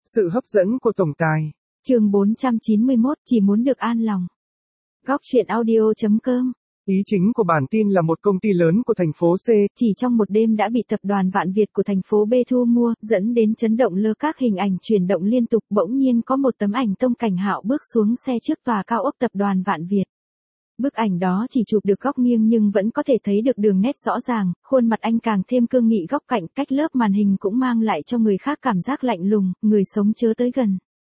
Sự hấp dẫn của tổng tài. Chương 491, chỉ muốn được an lòng. Góc truyện audio.com. Ý chính của bản tin là một công ty lớn của thành phố C, chỉ trong một đêm đã bị tập đoàn Vạn Việt của thành phố B thu mua, dẫn đến chấn động lơ các hình ảnh chuyển động liên tục. Bỗng nhiên có một tấm ảnh Tông Cảnh Hạo bước xuống xe trước tòa cao ốc tập đoàn Vạn Việt. Bức ảnh đó chỉ chụp được góc nghiêng nhưng vẫn có thể thấy được đường nét rõ ràng, khuôn mặt anh càng thêm cương nghị, góc cạnh cách lớp màn hình cũng mang lại cho người khác cảm giác lạnh lùng, người sống chớ tới gần.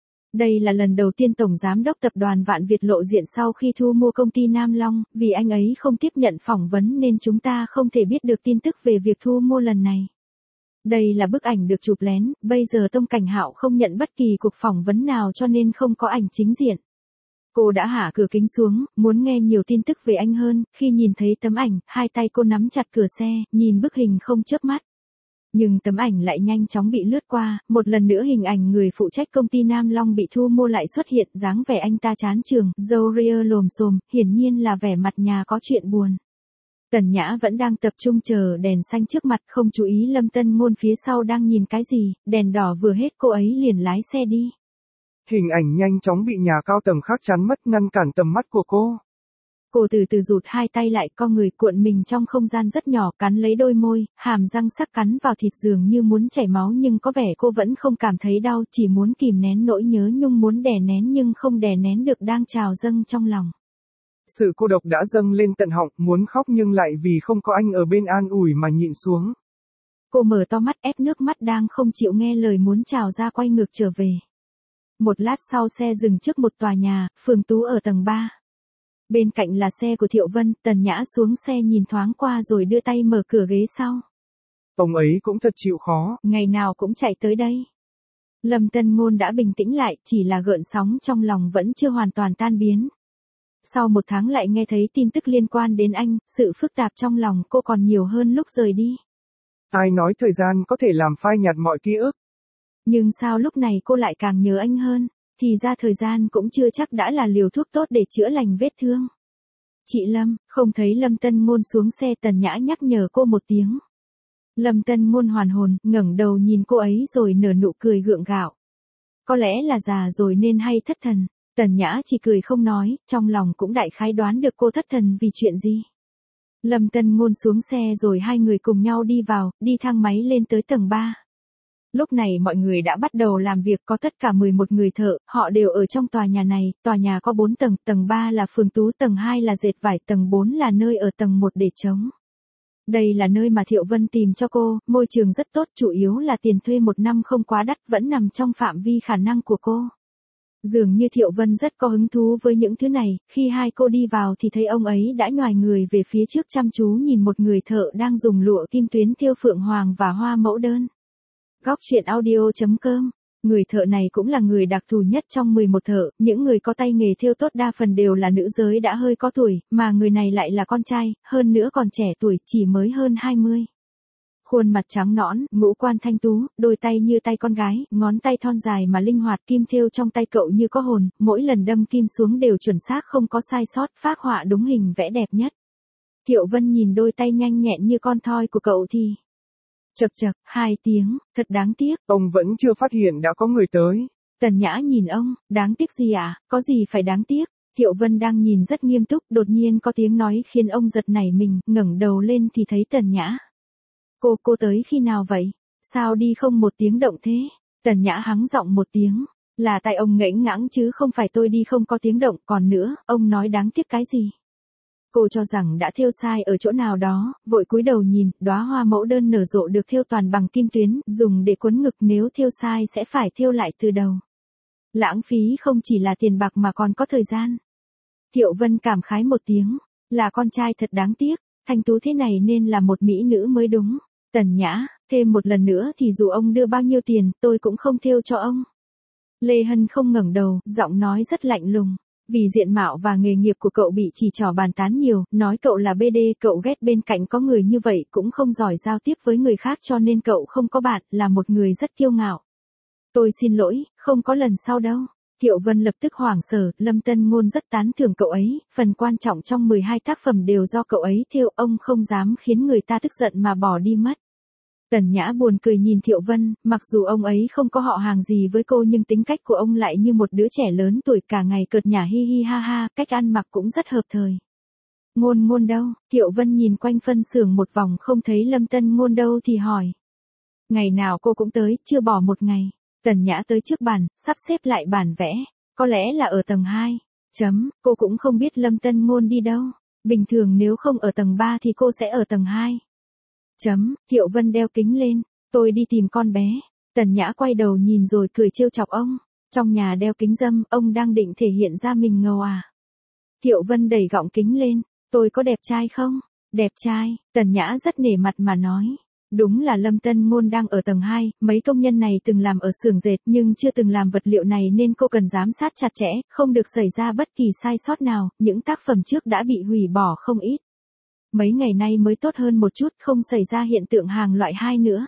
Đây là lần đầu tiên Tổng Giám đốc Tập đoàn Vạn Việt lộ diện sau khi thu mua công ty Nam Long, vì anh ấy không tiếp nhận phỏng vấn nên chúng ta không thể biết được tin tức về việc thu mua lần này. Đây là bức ảnh được chụp lén, bây giờ Tông Cảnh Hạo không nhận bất kỳ cuộc phỏng vấn nào cho nên không có ảnh chính diện. Cô đã hạ cửa kính xuống, muốn nghe nhiều tin tức về anh hơn, khi nhìn thấy tấm ảnh, hai tay cô nắm chặt cửa xe, nhìn bức hình không chớp mắt. Nhưng tấm ảnh lại nhanh chóng bị lướt qua, một lần nữa hình ảnh người phụ trách công ty Nam Long bị thu mua lại xuất hiện, dáng vẻ anh ta chán chường, râu ria lồm xồm, hiển nhiên là vẻ mặt nhà có chuyện buồn. Tần Nhã vẫn đang tập trung chờ đèn xanh trước mặt, không chú ý Lâm Tân Ngôn phía sau đang nhìn cái gì, đèn đỏ vừa hết cô ấy liền lái xe đi. Hình ảnh nhanh chóng bị nhà cao tầng khác chắn mất, ngăn cản tầm mắt của cô. Cô từ từ rụt hai tay lại, co người cuộn mình trong không gian rất nhỏ, cắn lấy đôi môi, hàm răng sắc cắn vào thịt dường như muốn chảy máu nhưng có vẻ cô vẫn không cảm thấy đau, chỉ muốn kìm nén nỗi nhớ nhung muốn đè nén nhưng không đè nén được đang trào dâng trong lòng. Sự cô độc đã dâng lên tận họng, muốn khóc nhưng lại vì không có anh ở bên an ủi mà nhịn xuống. Cô mở to mắt ép nước mắt đang không chịu nghe lời muốn trào ra, quay ngược trở về. Một lát sau xe dừng trước một tòa nhà, Phường Tú ở tầng 3. Bên cạnh là xe của Thiệu Vân, Tần Nhã xuống xe nhìn thoáng qua rồi đưa tay mở cửa ghế sau. Ông ấy cũng thật chịu khó. Ngày nào cũng chạy tới đây. Lâm Tân Ngôn đã bình tĩnh lại, chỉ là gợn sóng trong lòng vẫn chưa hoàn toàn tan biến. Sau một tháng lại nghe thấy tin tức liên quan đến anh, sự phức tạp trong lòng cô còn nhiều hơn lúc rời đi. Ai nói thời gian có thể làm phai nhạt mọi ký ức. Nhưng sao lúc này cô lại càng nhớ anh hơn, thì ra thời gian cũng chưa chắc đã là liều thuốc tốt để chữa lành vết thương. Chị Lâm, không thấy Lâm Tân Ngôn xuống xe, Tần Nhã nhắc nhở cô một tiếng. Lâm Tân Ngôn hoàn hồn, ngẩng đầu nhìn cô ấy rồi nở nụ cười gượng gạo. Có lẽ là già rồi nên hay thất thần, Tần Nhã chỉ cười không nói, trong lòng cũng đại khái đoán được cô thất thần vì chuyện gì. Lâm Tân Ngôn xuống xe rồi hai người cùng nhau đi vào, đi thang máy lên tới tầng 3. Lúc này mọi người đã bắt đầu làm việc, có tất cả 11 người thợ, họ đều ở trong tòa nhà này, tòa nhà có 4 tầng, tầng 3 là Phường Tú, tầng 2 là dệt vải, tầng 4 là nơi ở, tầng 1 để trống. Đây là nơi mà Thiệu Vân tìm cho cô, môi trường rất tốt, chủ yếu là tiền thuê một năm không quá đắt, vẫn nằm trong phạm vi khả năng của cô. Dường như Thiệu Vân rất có hứng thú với những thứ này, khi hai cô đi vào thì thấy ông ấy đã nhoài người về phía trước chăm chú nhìn một người thợ đang dùng lụa kim tuyến thêu phượng hoàng và hoa mẫu đơn. Góc truyện audio.com. Người thợ này cũng là người đặc thù nhất trong 11 thợ, những người có tay nghề thêu tốt đa phần đều là nữ giới đã hơi có tuổi, mà người này lại là con trai, hơn nữa còn trẻ tuổi, chỉ mới hơn 20. Khuôn mặt trắng nõn, ngũ quan thanh tú, đôi tay như tay con gái, ngón tay thon dài mà linh hoạt, kim thêu trong tay cậu như có hồn, mỗi lần đâm kim xuống đều chuẩn xác không có sai sót, phác họa đúng hình vẽ đẹp nhất. Thiệu Vân nhìn đôi tay nhanh nhẹn như con thoi của cậu thì chậc chậc, 2 tiếng, thật đáng tiếc. Ông vẫn chưa phát hiện đã có người tới. Tần Nhã nhìn ông, đáng tiếc gì à, có gì phải đáng tiếc. Thiệu Vân đang nhìn rất nghiêm túc, đột nhiên có tiếng nói khiến ông giật nảy mình, ngẩng đầu lên thì thấy Tần Nhã. Cô tới khi nào vậy? Sao đi không một tiếng động thế? Tần Nhã hắng giọng một tiếng, là tại ông ngẫnh ngãng chứ không phải tôi đi không có tiếng động, còn nữa, ông nói đáng tiếc cái gì? Cô cho rằng đã thêu sai ở chỗ nào đó, vội cúi đầu nhìn, đóa hoa mẫu đơn nở rộ được thêu toàn bằng kim tuyến, dùng để quấn ngực, nếu thêu sai sẽ phải thêu lại từ đầu. Lãng phí không chỉ là tiền bạc mà còn có thời gian. Thiệu Vân cảm khái một tiếng, là con trai thật đáng tiếc, thanh tú thế này nên là một mỹ nữ mới đúng. Tần Nhã, thêm một lần nữa thì dù ông đưa bao nhiêu tiền, tôi cũng không thêu cho ông. Lê Hân không ngẩng đầu, giọng nói rất lạnh lùng. Vì diện mạo và nghề nghiệp của cậu bị chỉ trỏ bàn tán nhiều, nói cậu là BD, cậu ghét bên cạnh có người như vậy, cũng không giỏi giao tiếp với người khác cho nên cậu không có bạn, là một người rất kiêu ngạo. Tôi xin lỗi, không có lần sau đâu. Thiệu Vân lập tức hoảng sở, Lâm Tân Ngôn rất tán thưởng cậu ấy, phần quan trọng trong 12 tác phẩm đều do cậu ấy thêu, ông không dám khiến người ta tức giận mà bỏ đi mất. Tần Nhã buồn cười nhìn Thiệu Vân, mặc dù ông ấy không có họ hàng gì với cô nhưng tính cách của ông lại như một đứa trẻ lớn tuổi cả ngày cợt nhả hi hi ha ha, cách ăn mặc cũng rất hợp thời. Ngôn Ngôn đâu? Thiệu Vân nhìn quanh phân xưởng một vòng không thấy Lâm Tân Ngôn đâu thì hỏi. Ngày nào cô cũng tới, chưa bỏ một ngày. Tần Nhã tới trước bàn, sắp xếp lại bản vẽ, có lẽ là ở tầng 2. Cô cũng không biết Lâm Tân Ngôn đi đâu. Bình thường nếu không ở tầng 3 thì cô sẽ ở tầng 2. Thiệu Vân đeo kính lên, tôi đi tìm con bé. Tần Nhã quay đầu nhìn rồi cười trêu chọc ông. Trong nhà đeo kính râm, ông đang định thể hiện ra mình ngầu à? Thiệu Vân đẩy gọng kính lên, tôi có đẹp trai không? Đẹp trai, Tần Nhã rất nể mặt mà nói. Đúng là Lâm Tân Ngôn đang ở tầng 2, mấy công nhân này từng làm ở xưởng dệt nhưng chưa từng làm vật liệu này nên cô cần giám sát chặt chẽ, không được xảy ra bất kỳ sai sót nào, những tác phẩm trước đã bị hủy bỏ không ít. Mấy ngày nay mới tốt hơn một chút, không xảy ra hiện tượng hàng loại 2 nữa.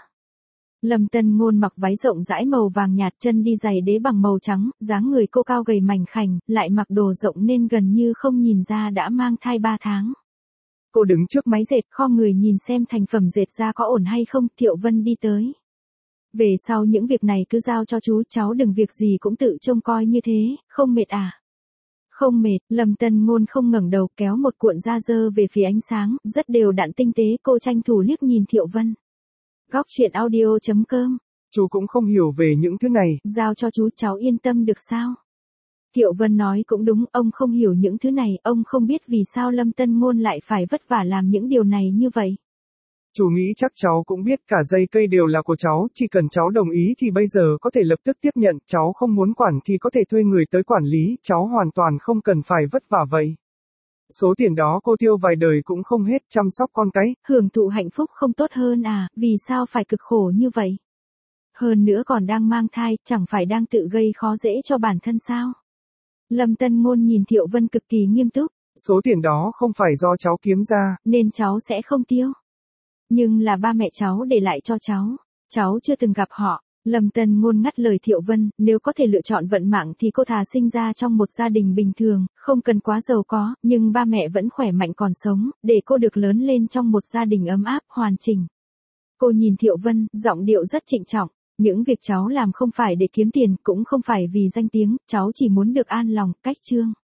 Lâm Tân Ngôn mặc váy rộng rãi màu vàng nhạt, chân đi giày đế bằng màu trắng, dáng người cô cao gầy mảnh khảnh, lại mặc đồ rộng nên gần như không nhìn ra đã mang thai 3 tháng. Cô đứng trước máy dệt, khom người nhìn xem thành phẩm dệt ra có ổn hay không. Thiệu Vân đi tới. Về sau những việc này cứ giao cho chú, cháu đừng việc gì cũng tự trông coi như thế, không mệt à? Không mệt. Lâm Tân Ngôn không ngẩng đầu, kéo một cuộn da dơ về phía ánh sáng, rất đều đặn tinh tế. Cô tranh thủ liếc nhìn Thiệu Vân. Góc truyện audio.com. Chú cũng không hiểu về những thứ này. Giao cho chú, cháu yên tâm được sao? Thiệu Vân nói cũng đúng, ông không hiểu những thứ này, ông không biết vì sao Lâm Tân Ngôn lại phải vất vả làm những điều này như vậy. Chú nghĩ chắc cháu cũng biết cả dây cây đều là của cháu, chỉ cần cháu đồng ý thì bây giờ có thể lập tức tiếp nhận, cháu không muốn quản thì có thể thuê người tới quản lý, cháu hoàn toàn không cần phải vất vả vậy. Số tiền đó cô tiêu vài đời cũng không hết, chăm sóc con cái. Hưởng thụ hạnh phúc không tốt hơn à, vì sao phải cực khổ như vậy? Hơn nữa còn đang mang thai, chẳng phải đang tự gây khó dễ cho bản thân sao? Lâm Tân Ngôn nhìn Thiệu Vân cực kỳ nghiêm túc. Số tiền đó không phải do cháu kiếm ra. Nên cháu sẽ không tiêu. Nhưng là ba mẹ cháu để lại cho cháu. Cháu chưa từng gặp họ. Lâm Tân Ngôn ngắt lời Thiệu Vân, nếu có thể lựa chọn vận mạng thì cô thà sinh ra trong một gia đình bình thường, không cần quá giàu có, nhưng ba mẹ vẫn khỏe mạnh còn sống, để cô được lớn lên trong một gia đình ấm áp, hoàn chỉnh. Cô nhìn Thiệu Vân, giọng điệu rất trịnh trọng. Những việc cháu làm không phải để kiếm tiền, cũng không phải vì danh tiếng, cháu chỉ muốn được an lòng, cách chương.